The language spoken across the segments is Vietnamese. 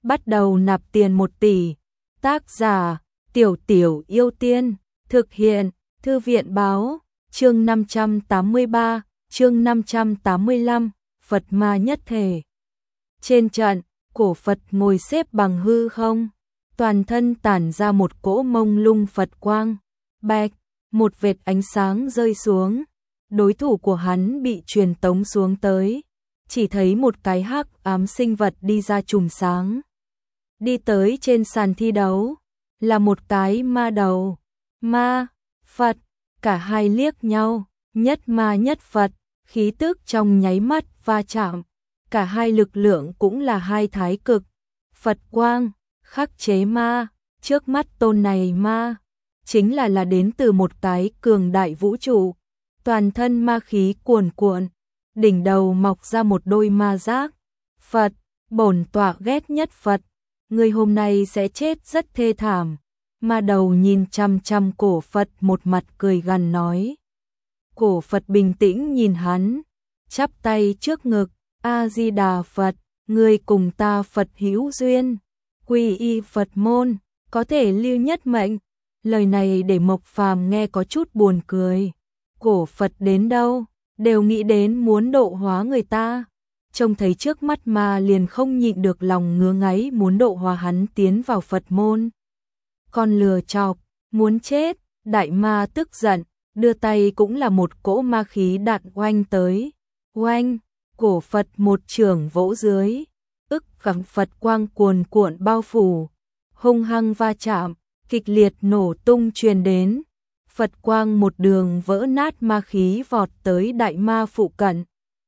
bắt đầu nạp tiền 1 tỷ. Tác giả, Tiểu Tiểu Yêu Tiên, thực hiện, Thư viện báo, chương 583, chương 585, Phật ma nhất thể. Trên trận, cổ Phật ngồi xếp bằng hư không, toàn thân tản ra một cỗ mông lung Phật quang, bạch, một vệt ánh sáng rơi xuống, đối thủ của hắn bị truyền tống xuống tới, chỉ thấy một cái hắc ám sinh vật đi ra chùm sáng. Đi tới trên sàn thi đấu, là một cái ma đầu, ma, Phật, cả hai liếc nhau, nhất ma nhất Phật, khí tức trong nháy mắt va chạm, cả hai lực lượng cũng là hai thái cực, Phật quang, khắc chế ma, trước mắt tôn này ma, chính là đến từ một cái cường đại vũ trụ, toàn thân ma khí cuồn cuộn, đỉnh đầu mọc ra một đôi ma giác, Phật, bổn tọa ghét nhất Phật, người hôm nay sẽ chết rất thê thảm. Ma đầu nhìn chăm chăm cổ Phật một mặt cười gằn nói. Cổ Phật bình tĩnh nhìn hắn, chắp tay trước ngực, A-di-đà Phật, người cùng ta Phật hữu duyên, quy y Phật môn, có thể lưu nhất mệnh. Lời này để Mộc Phàm nghe có chút buồn cười. Cổ Phật đến đâu, đều nghĩ đến muốn độ hóa người ta. Trông thấy trước mắt ma liền không nhịn được lòng ngứa ngáy muốn độ hóa hắn tiến vào Phật môn. Con lừa chọc, muốn chết, đại ma tức giận, đưa tay cũng là một cỗ ma khí đạn oanh tới. Oanh, cổ Phật một chưởng vỗ dưới, gắng Phật quang cuồn cuộn bao phủ, hung hăng va chạm, kịch liệt nổ tung truyền đến. Phật quang một đường vỡ nát ma khí vọt tới đại ma phụ cận.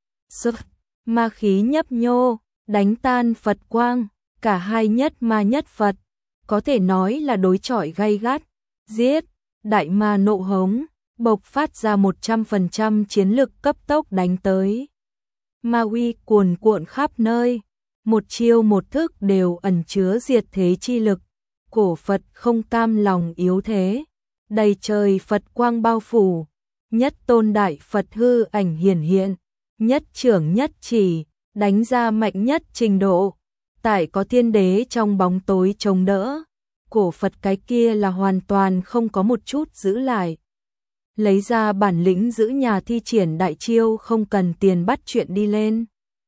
Ma khí nhấp nhô, đánh tan Phật quang, cả hai nhất ma nhất Phật, có thể nói là đối chọi gay gắt. Giết, đại ma nộ hống, bộc phát ra 100% chiến lực cấp tốc đánh tới. Ma uy cuồn cuộn khắp nơi, một chiêu một thức đều ẩn chứa diệt thế chi lực. Cổ Phật không cam lòng yếu thế, đầy trời Phật quang bao phủ, nhất tôn đại Phật hư ảnh hiển hiện, nhất trưởng nhất chỉ, đánh ra mạnh nhất trình độ. Tại có thiên đế trong bóng tối chống đỡ, cổ Phật cái kia là hoàn toàn không có một chút giữ lại. Lấy ra bản lĩnh giữ nhà thi triển đại chiêu không cần tiền bắt chuyện đi lên.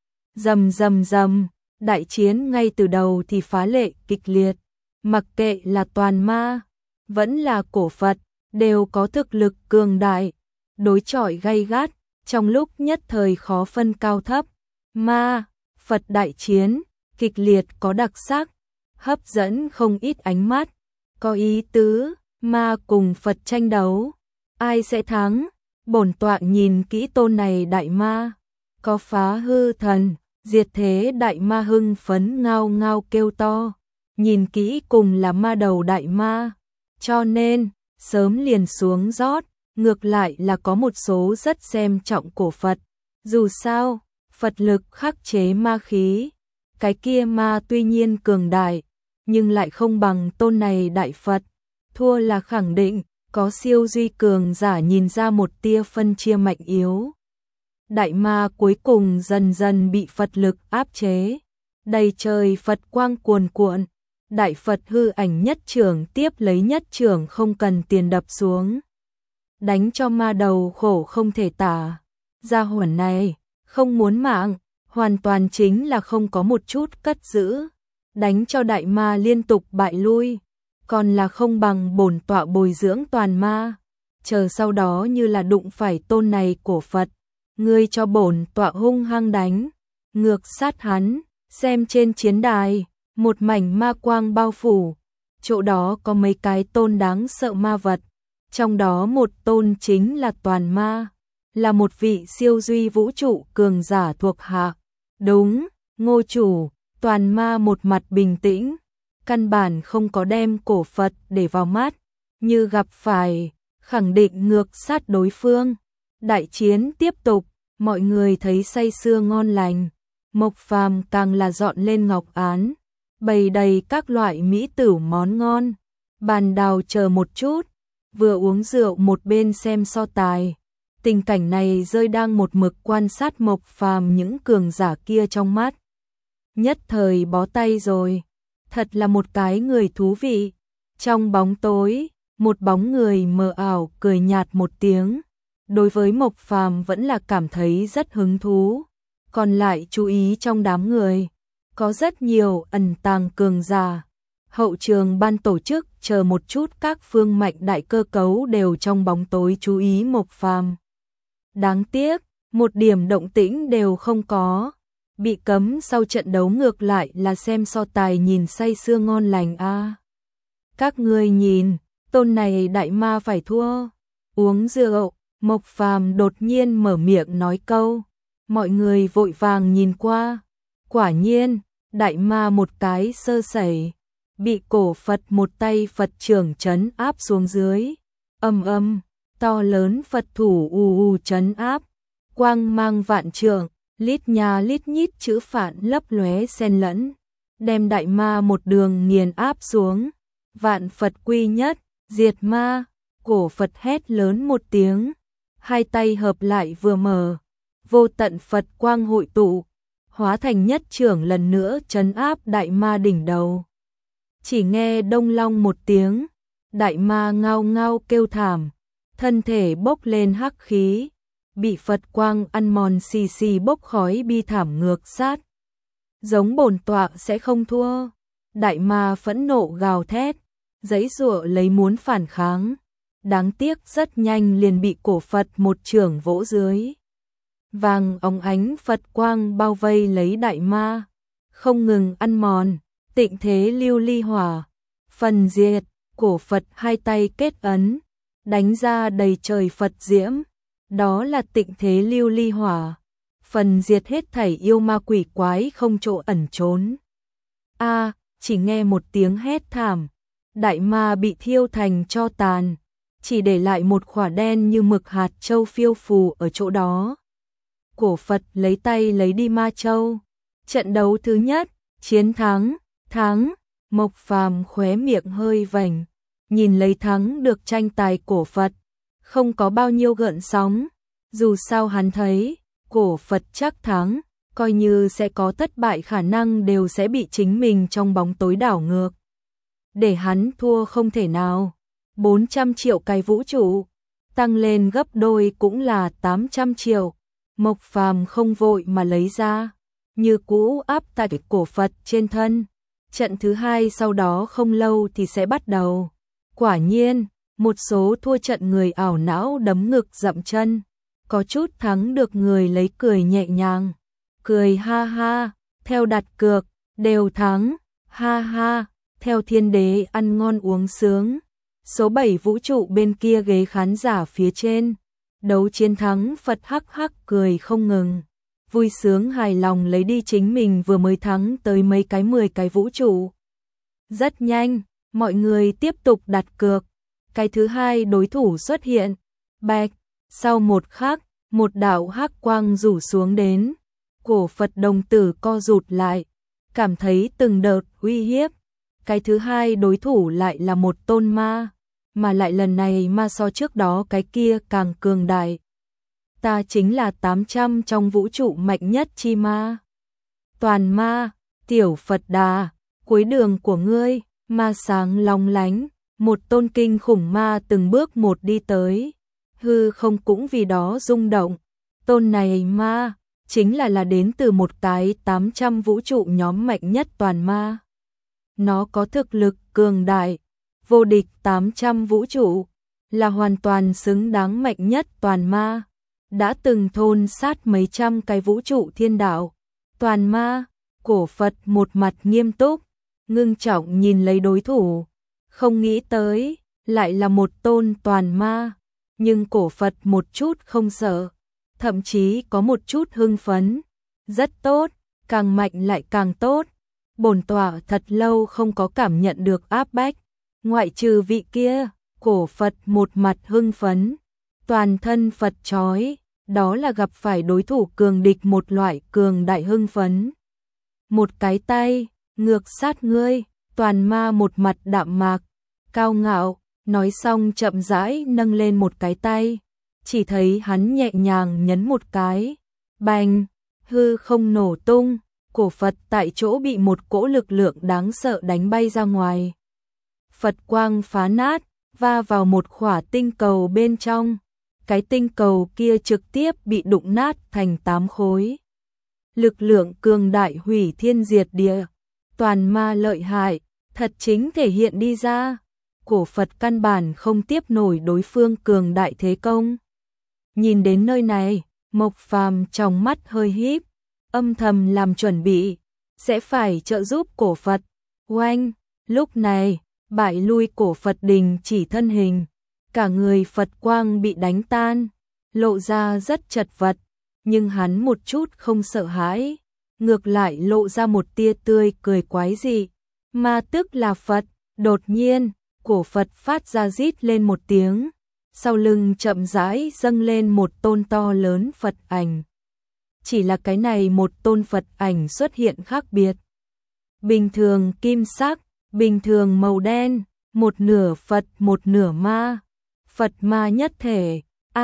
Rầm rầm rầm, đại chiến ngay từ đầu thì phá lệ kịch liệt, mặc kệ là toàn ma, vẫn là cổ Phật, đều có thực lực cường đại, đối chọi gay gắt, trong lúc nhất thời khó phân cao thấp. Ma, Phật đại chiến, kịch liệt có đặc sắc, hấp dẫn không ít ánh mắt, có ý tứ, ma cùng Phật tranh đấu, ai sẽ thắng? Bổn tọa nhìn kỹ tôn này đại ma, có phá hư thần, diệt thế đại ma hưng phấn ngao ngao kêu to, nhìn kỹ cùng là ma đầu đại ma, cho nên sớm liền xuống rót, ngược lại là có một số rất xem trọng cổ Phật, dù sao, Phật lực khắc chế ma khí, cái kia ma tuy nhiên cường đại, nhưng lại không bằng tôn này đại Phật, thua là khẳng định, có siêu duy cường giả nhìn ra một tia phân chia mạnh yếu. Đại ma cuối cùng dần dần bị Phật lực áp chế, đầy trời Phật quang cuồn cuộn, đại Phật hư ảnh nhất trưởng tiếp lấy nhất trưởng không cần tiền đập xuống. Đánh cho ma đầu khổ không thể tả, gia hỏa này, không muốn mạng, hoàn toàn chính là không có một chút cất giữ, đánh cho đại ma liên tục bại lui, còn là không bằng bổn tọa bồi dưỡng toàn ma, chờ sau đó như là đụng phải tôn này cổ Phật, ngươi cho bổn tọa hung hăng đánh, ngược sát hắn, xem trên chiến đài, một mảnh ma quang bao phủ, chỗ đó có mấy cái tôn đáng sợ ma vật, trong đó một tôn chính là toàn ma, là một vị siêu duy vũ trụ cường giả thuộc hạ. Đúng, Ngô chủ, toàn ma một mặt bình tĩnh, căn bản không có đem cổ Phật để vào mắt, như gặp phải, khẳng định ngược sát đối phương. Đại chiến tiếp tục, mọi người thấy say sưa ngon lành, Mộc Phàm càng là dọn lên ngọc án, bày đầy các loại mỹ tửu món ngon, bàn đào chờ một chút, vừa uống rượu một bên xem so tài. Tình cảnh này rơi đang một mực quan sát Mộc Phàm những cường giả kia trong mắt. Nhất thời bó tay rồi, thật là một cái người thú vị. Trong bóng tối, một bóng người mờ ảo cười nhạt một tiếng. Đối với Mộc Phàm vẫn là cảm thấy rất hứng thú. Còn lại chú ý trong đám người, có rất nhiều ẩn tàng cường giả. Hậu trường ban tổ chức chờ một chút, các phương mạnh đại cơ cấu đều trong bóng tối chú ý Mộc Phàm. Đáng tiếc, một điểm động tĩnh đều không có. Bị cấm sau trận đấu ngược lại là xem so tài nhìn say sưa ngon lành a. Các ngươi nhìn, tôn này đại ma phải thua. Uống rượu, Mộc Phàm đột nhiên mở miệng nói câu. Mọi người vội vàng nhìn qua. Quả nhiên, đại ma một cái sơ sẩy, bị cổ Phật một tay Phật trưởng trấn áp xuống dưới. To lớn Phật thủ ù trấn áp, quang mang vạn trượng, lít nha lít nhít chữ phạn lấp lóe xen lẫn, đem đại ma một đường nghiền áp xuống. Vạn Phật quy nhất, diệt ma. Cổ Phật hét lớn một tiếng, hai tay hợp lại vừa mở, vô tận Phật quang hội tụ, hóa thành nhất trưởng lần nữa trấn áp đại ma đỉnh đầu. Chỉ nghe đông long một tiếng, đại ma ngao ngao kêu thảm, thân thể bốc lên hắc khí, bị Phật quang ăn mòn xì xì bốc khói bi thảm ngược sát. Giống bổn tọa sẽ không thua. Đại ma phẫn nộ gào thét, giãy giụa lấy muốn phản kháng. Đáng tiếc rất nhanh liền bị cổ Phật một chưởng vỗ dưới. Vàng óng ánh Phật quang bao vây lấy đại ma, không ngừng ăn mòn. Tịnh thế lưu ly hỏa, phần diệt. Cổ Phật hai tay kết ấn, đánh ra đầy trời Phật diễm. Đó là tịnh thế lưu ly hỏa, phần diệt hết thảy yêu ma quỷ quái không chỗ ẩn trốn. Chỉ nghe một tiếng hét thảm, đại ma bị thiêu thành tro tàn, chỉ để lại một khỏa đen như mực hạt châu phiêu phù ở chỗ đó. Cổ Phật lấy tay lấy đi ma châu. Trận đấu thứ nhất, chiến thắng. Mộc Phàm khóe miệng hơi vành, nhìn lấy thắng được tranh tài cổ Phật, không có bao nhiêu gợn sóng. Dù sao hắn thấy, cổ Phật chắc thắng, coi như sẽ có thất bại khả năng đều sẽ bị chính mình trong bóng tối đảo ngược. Để hắn thua không thể nào. 400 triệu cái vũ trụ, tăng lên gấp đôi cũng là 800 triệu. Mộc Phàm không vội mà lấy ra, như cũ áp tại cổ Phật trên thân. Trận thứ hai sau đó không lâu thì sẽ bắt đầu. Quả nhiên, một số thua trận người ảo não đấm ngực dậm chân, có chút thắng được người lấy cười nhẹ nhàng, cười ha ha, theo đặt cược, đều thắng, ha ha, theo thiên đế ăn ngon uống sướng. Số 7 vũ trụ bên kia ghế khán giả phía trên, đấu chiến thắng Phật hắc hắc cười không ngừng, vui sướng hài lòng lấy đi chính mình vừa mới thắng tới mấy cái 10 cái vũ trụ. Rất nhanh, mọi người tiếp tục đặt cược. Cái thứ hai đối thủ xuất hiện. Bạch, sau một khắc, một đạo hắc quang rủ xuống đến. Cổ Phật đồng tử co rụt lại, cảm thấy từng đợt uy hiếp. Cái thứ hai đối thủ lại là một tôn ma, mà lại lần này ma so trước đó cái kia càng cường đại. Ta chính là 800 trong vũ trụ mạnh nhất chi ma. Toàn ma, tiểu Phật Đà, cuối đường của ngươi, ma sáng long lánh, một tôn kinh khủng ma từng bước một đi tới. Hư không cũng vì đó rung động. Tôn này ma, chính là đến từ một cái 800 vũ trụ nhóm mạnh nhất toàn ma. Nó có thực lực cường đại, vô địch 800 vũ trụ, là hoàn toàn xứng đáng mạnh nhất toàn ma. Đã từng thôn sát mấy trăm cái vũ trụ thiên đạo. Toàn ma, cổ Phật một mặt nghiêm túc, ngưng trọng nhìn lấy đối thủ. Không nghĩ tới, lại là một tôn toàn ma. Nhưng cổ Phật một chút không sợ, thậm chí có một chút hưng phấn. Rất tốt, càng mạnh lại càng tốt. Bổn tọa thật lâu không có cảm nhận được áp bách. Ngoại trừ vị kia, cổ Phật một mặt hưng phấn, toàn thân Phật chói, đó là gặp phải đối thủ cường địch một loại cường đại hưng phấn. Một cái tay, ngược sát ngươi, toàn ma một mặt đạm mạc, cao ngạo, nói xong chậm rãi nâng lên một cái tay, chỉ thấy hắn nhẹ nhàng nhấn một cái, bành, hư không nổ tung, cổ Phật tại chỗ bị một cỗ lực lượng đáng sợ đánh bay ra ngoài. Phật quang phá nát, va vào một khỏa tinh cầu bên trong. Cái tinh cầu kia trực tiếp bị đụng nát thành 8 khối. Lực lượng cường đại hủy thiên diệt địa, toàn ma lợi hại, thật chính thể hiện đi ra. Cổ Phật căn bản không tiếp nổi đối phương cường đại thế công. Nhìn đến nơi này, Mộc Phàm trong mắt hơi híp, âm thầm làm chuẩn bị, sẽ phải trợ giúp cổ Phật. Oanh, lúc này, bại lui cổ Phật đình chỉ thân hình, cả người Phật quang bị đánh tan, lộ ra rất chật vật, nhưng hắn một chút không sợ hãi, ngược lại lộ ra một tia tươi cười quái dị. Ma tức là Phật. Đột nhiên, cổ Phật phát ra rít lên một tiếng, sau lưng chậm rãi dâng lên một tôn to lớn Phật ảnh. Chỉ là cái này một tôn Phật ảnh xuất hiện khác biệt. Bình thường kim sắc, bình thường màu đen, một nửa Phật một nửa ma. Phật ma nhất thể,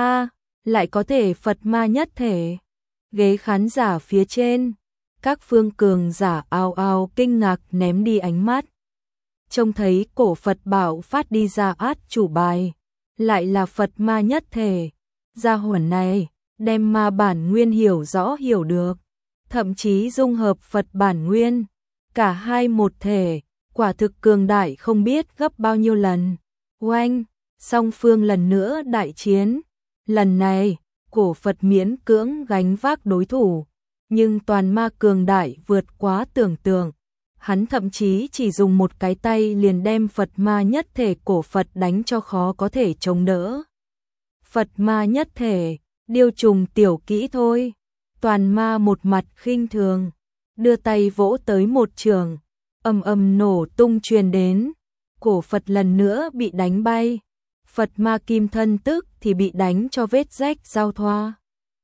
lại có thể Phật ma nhất thể. Ghế khán giả phía trên, các phương cường giả ào ào kinh ngạc ném đi ánh mắt. Trông thấy cổ Phật bảo phát đi ra át chủ bài, lại là Phật ma nhất thể. Gia hỏa này, đem ma bản nguyên hiểu rõ hiểu được, thậm chí dung hợp Phật bản nguyên, cả hai một thể, quả thực cường đại không biết gấp bao nhiêu lần. Oanh, song phương lần nữa đại chiến. Lần này, cổ Phật miễn cưỡng gánh vác đối thủ, nhưng toàn ma cường đại vượt quá tưởng tượng. Hắn thậm chí chỉ dùng một cái tay liền đem Phật ma nhất thể cổ Phật đánh cho khó có thể chống đỡ. Phật ma nhất thể, điêu trùng tiểu kỹ thôi. Toàn ma một mặt khinh thường, đưa tay vỗ tới một trường, ầm ầm nổ tung truyền đến. Cổ Phật lần nữa bị đánh bay. Phật ma kim thân tức thì bị đánh cho vết rách giao thoa.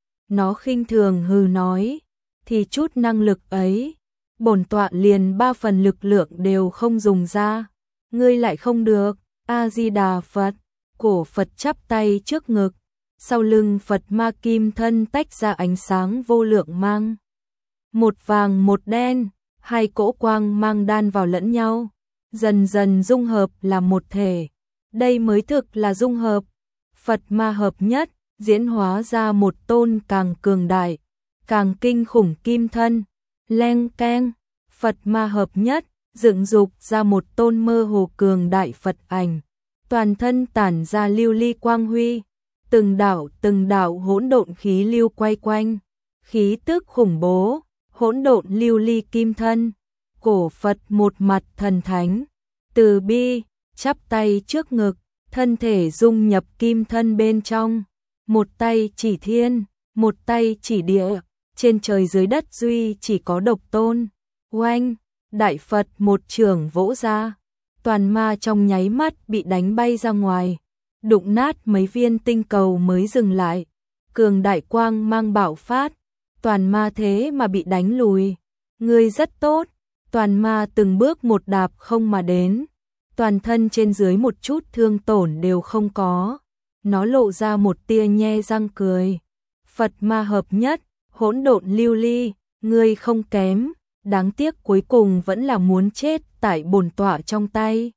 Nó khinh thường hừ nói, thì chút năng lực ấy, bổn tọa liền 3 phần lực lượng đều không dùng ra, ngươi lại không được. A Di Đà Phật. Cổ Phật chắp tay trước ngực, sau lưng Phật ma kim thân tách ra ánh sáng vô lượng mang. Một vàng một đen, hai cỗ quang mang đan vào lẫn nhau, dần dần dung hợp là một thể. Đây mới thực là dung hợp. Phật ma hợp nhất, diễn hóa ra một tôn càng cường đại, càng kinh khủng kim thân. Leng keng, Phật ma hợp nhất, dựng dục ra một tôn mơ hồ cường đại Phật ảnh, toàn thân tản ra lưu ly quang huy, từng đạo hỗn độn khí lưu quay quanh, khí tức khủng bố, hỗn độn lưu ly kim thân. Cổ Phật một mặt thần thánh, từ bi, chắp tay trước ngực, thân thể dung nhập kim thân bên trong, một tay chỉ thiên, một tay chỉ địa. Trên trời dưới đất duy chỉ có độc tôn. Oanh, đại Phật một trường vỗ ra, toàn ma trong nháy mắt bị đánh bay ra ngoài, đụng nát mấy viên tinh cầu mới dừng lại. Cường đại quang mang bạo phát, toàn ma thế mà bị đánh lùi. Ngươi rất tốt. Toàn ma từng bước một đạp không mà đến, toàn thân trên dưới một chút thương tổn đều không có. Nó lộ ra một tia nhe răng cười. Phật ma hợp nhất, hỗn độn lưu ly, ngươi không kém, đáng tiếc cuối cùng vẫn là muốn chết tại bổn tọa trong tay.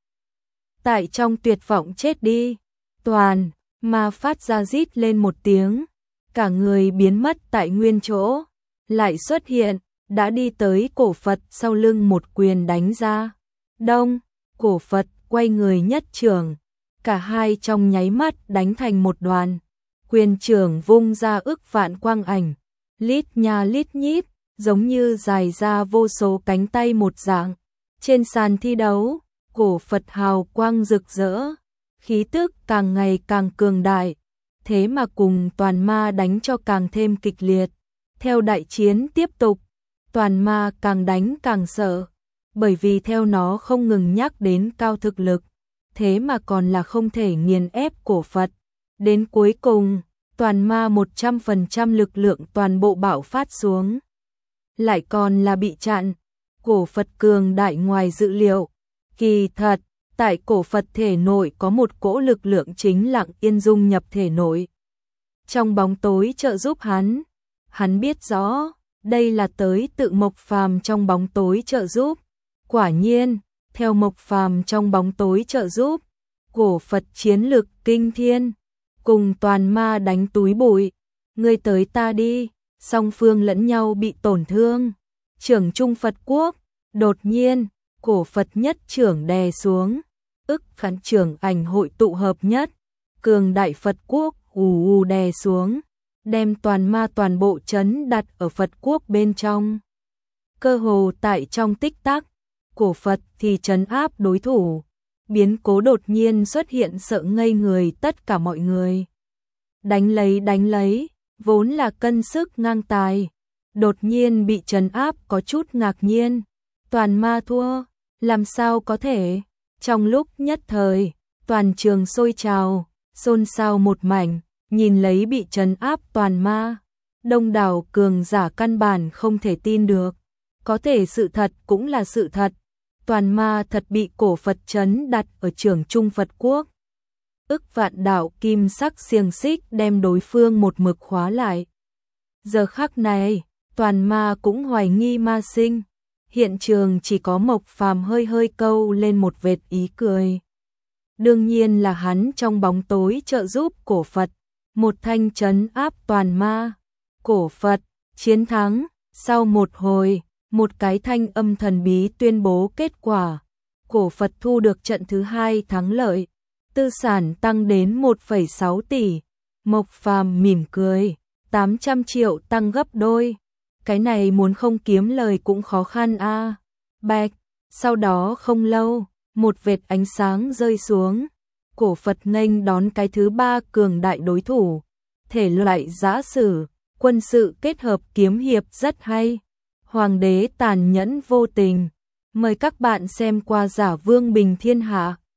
Tại trong tuyệt vọng chết đi. Toàn ma phát ra rít lên một tiếng, cả người biến mất tại nguyên chỗ, lại xuất hiện, đã đi tới cổ Phật sau lưng một quyền đánh ra. Đông, cổ Phật quay người nhất trường, cả hai trong nháy mắt đánh thành một đoàn. Quyền trưởng vung ra ức vạn quang ảnh, lít nha lít nhít, giống như dài ra vô số cánh tay một dạng. Trên sàn thi đấu, cổ Phật hào quang rực rỡ, khí tức càng ngày càng cường đại, thế mà cùng toàn ma đánh cho càng thêm kịch liệt. Theo đại chiến tiếp tục, toàn ma càng đánh càng sợ, bởi vì theo nó không ngừng nhắc đến cao thực lực, thế mà còn là không thể nghiền ép cổ Phật. Đến cuối cùng, toàn ma 100% lực lượng toàn bộ bạo phát xuống, lại còn là bị chặn. Cổ Phật cường đại ngoài dự liệu. Kỳ thật, tại cổ Phật thể nội có một cỗ lực lượng chính lặng yên dung nhập thể nội, trong bóng tối trợ giúp hắn. Hắn biết rõ, đây là tới tự Mộc Phàm trong bóng tối trợ giúp. Quả nhiên, theo Mộc Phàm trong bóng tối trợ giúp, cổ Phật chiến lực kinh thiên, cùng toàn ma đánh túi bụi, ngươi tới ta đi, song phương lẫn nhau bị tổn thương. Trưởng Trung Phật Quốc, đột nhiên, cổ Phật nhất trưởng đè xuống, ức khán trưởng ảnh hội tụ hợp nhất, cường đại Phật Quốc ù đè xuống, đem toàn ma toàn bộ trấn đặt ở Phật Quốc bên trong. Cơ hồ tại trong tích tắc, cổ Phật thì trấn áp đối thủ, biến cố đột nhiên xuất hiện sợ ngây người tất cả mọi người. Đánh lấy, vốn là cân sức ngang tài, đột nhiên bị trấn áp có chút ngạc nhiên, toàn ma thua, làm sao có thể? Trong lúc nhất thời, toàn trường sôi trào, xôn xao một mảnh, nhìn lấy bị trấn áp toàn ma, đông đảo cường giả căn bản không thể tin được, có thể sự thật cũng là sự thật, toàn ma thật bị cổ Phật trấn đặt ở Trưởng Trung Phật Quốc. Ức vạn đạo kim sắc xiềng xích đem đối phương một mực khóa lại. Giờ khắc này, toàn ma cũng hoài nghi ma sinh, hiện trường chỉ có Mộc Phàm hơi hơi câu lên một vệt ý cười. Đương nhiên là hắn trong bóng tối trợ giúp cổ Phật, một thanh trấn áp toàn ma. Cổ Phật chiến thắng, sau một hồi, một cái thanh âm thần bí tuyên bố kết quả. Cổ Phật thu được trận thứ 2 thắng lợi, tư sản tăng đến 1,6 tỷ. Mộc Phàm mỉm cười, 800 triệu tăng gấp đôi. Cái này muốn không kiếm lời cũng khó khăn a. Bạch, sau đó không lâu, một vệt ánh sáng rơi xuống. Cổ Phật nghênh đón cái thứ 3 cường đại đối thủ. Thể loại giã sử, quân sự kết hợp kiếm hiệp rất hay. Hoàng đế tàn nhẫn vô tình. Mời các bạn xem qua Giả Vương Bình Thiên Hạ.